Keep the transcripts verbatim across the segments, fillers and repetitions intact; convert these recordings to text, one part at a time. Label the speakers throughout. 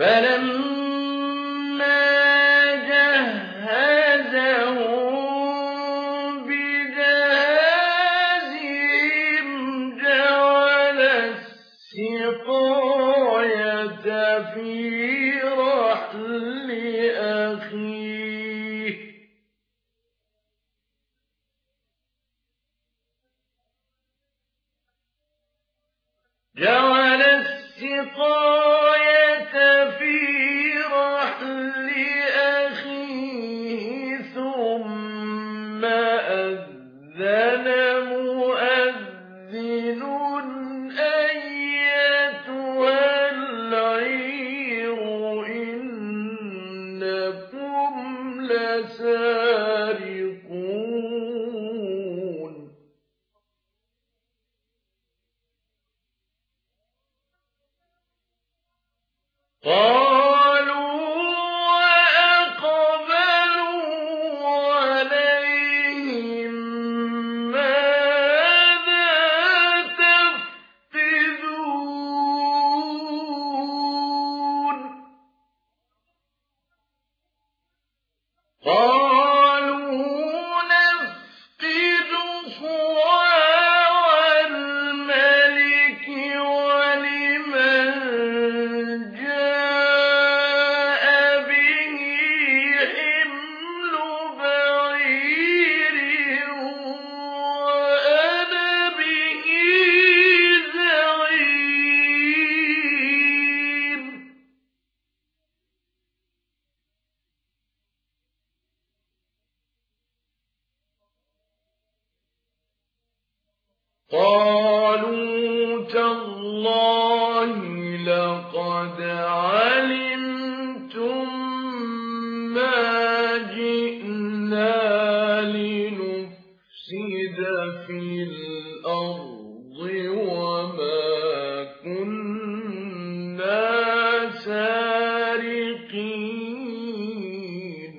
Speaker 1: فلما جهزهم بجهازهم جعل السقاية في رحل أخيه جعل السقاية في رحل أخيه ثم أذن مؤذن أيتها العير إنكم لسارقون قالوا وأقبلوا عليهم ماذا تفقدون قالوا نفقد صواع الملك ولمن جاء به حمل بعير وأنا به زعيم قالوا تالله لقد علمتم ما جئنا لنفسد في الأرض وما كنا سارقين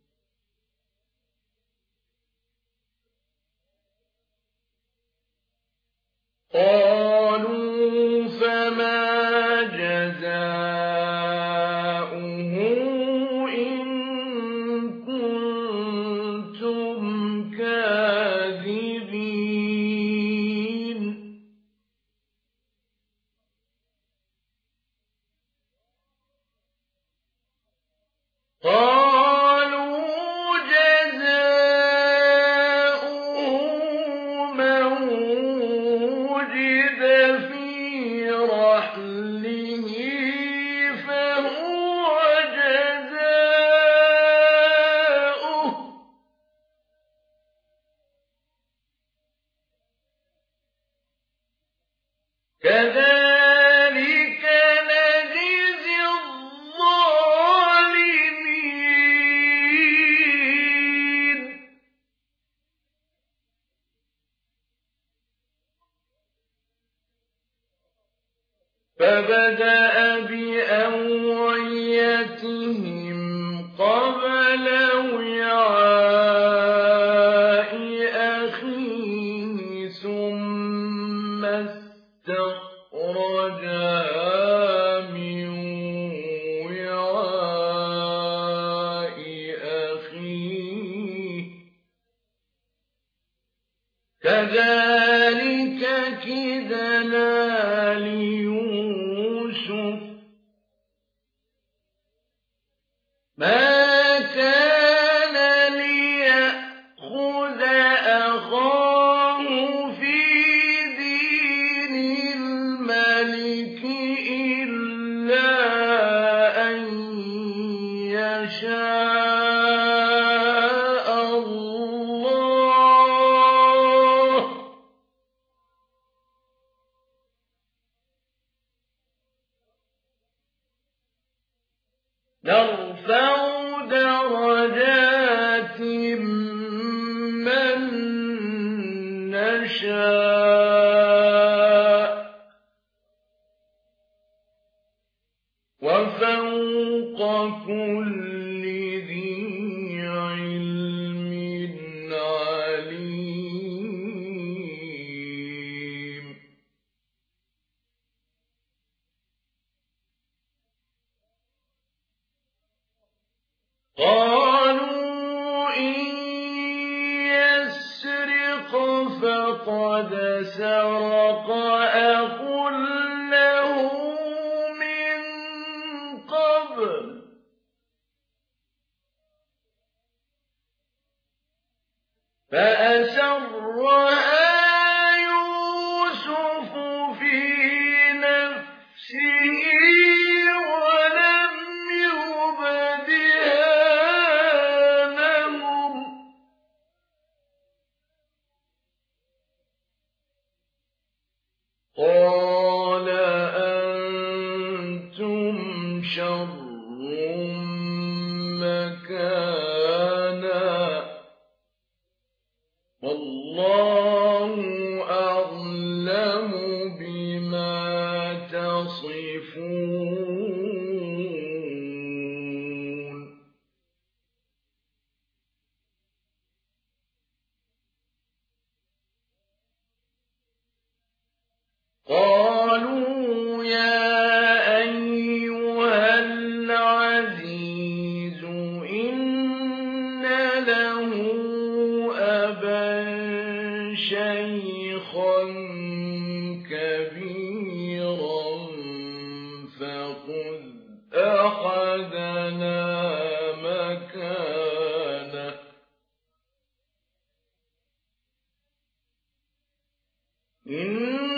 Speaker 1: قالوا فما جزاؤه إن كنتم كاذبين قالوا جزاؤه من وجد في رحله فهو جزاؤه كذلك نجزي الظالمين فبدأ بأوعيتهم قبل وعاء أخيه ثم استخرجها من وعاء أخيه كذلك كدنا ليوسف ما كان ليأخذ أخاه في دين الملك إلا أن يشاء الله نرفع درجات من نشاء وفوق كل ذي علم عليم قالوا إن يسرق فقد سرق أخ له من قبل فأسرها يوسف في نفسه ولم يبدها لهم قال أنتم شر مكانا والله أعلم بما تصفون قالوا يا أيها العزيز إن له أبا شيخا كبيرا فخذ أحدنا مكانه إن